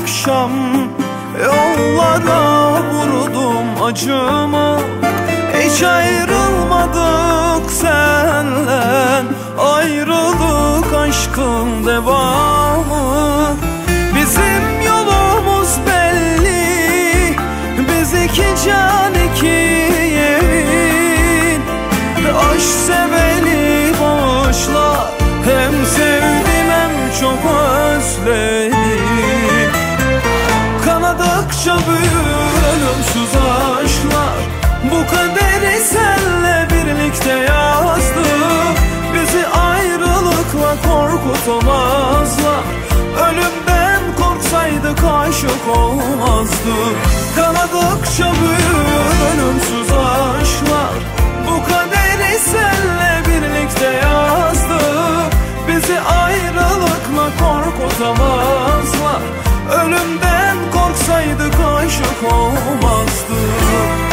akşam yollara vurdum acımı. Hiç ayrılmadık senle, ayrılık aşkın devamı. Bizim yolumuz belli, biz iki can iki yemin. Aşk seveni bağışla, hem sevdim hem çok özledim. Kanadıkça büyür ölümsüz aşklar, bu kaderi senle birlikte yazdık. Bizi ayrılıkla korkutamazlar, ölümden korksaydık aşık olmazdık. Kanadıkça büyür ölümsüz aşklar, bu kaderi senle birlikte yazdık. Bizi ayrılıkla korkutamazlar, ölümden korksaydık aşık olmazdık.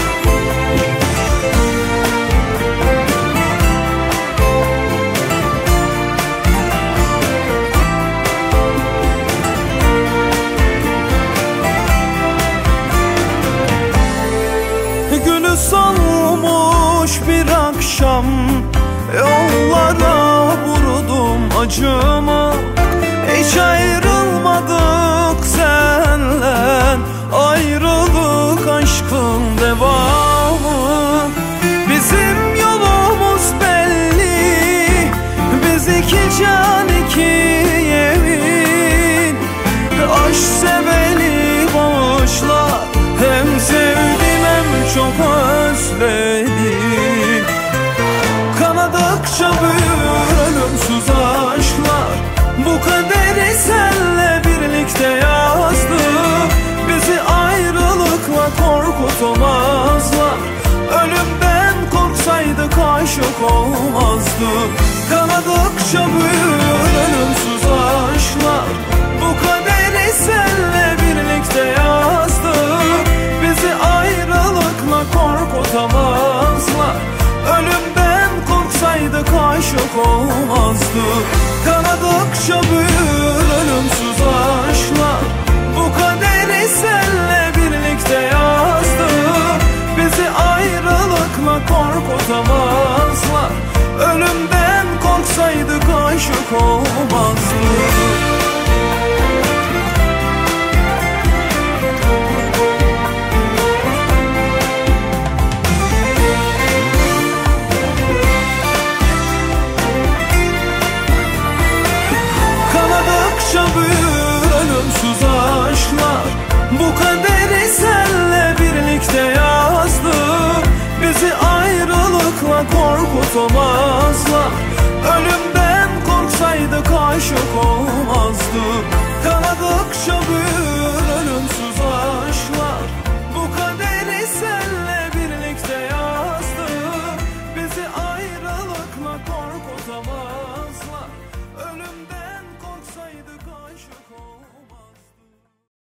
Günü solmuş bir akşam yollara vurdum acımı. Hiç ayrılmadık senle, ayrılık aşkın devamı. Bizim yolumuz belli, biz iki can iki yemin. Aşk seveni bağışla, hem sevdim hem çok özledim. Kanadıkça büyür ölümsüz aşklar, bu kaderi senle birlikte yazdık. Bizi ayrılıkla korkutamazlar, ölümden korksaydık aşık olmazdık. Kanadıkça büyür ölümsüz aşklar, bu kaderi senle birlikte yazdık. Bizi ayrılıkla korkutamazlar, ölümden korksaydık aşık olmazdık. Kanadıkça büyür ölümsüz aşklar, bu kaderi senle birlikte yazdık. Bizi ayrılıkla korkutamazlar, ölümden korksaydık aşık olmazdık. Kanadıkça büyür ölümsüz aşklar, bu kaderi senle birlikte yazdık. Bizi ayrılıkla korkutamazlar, ölüm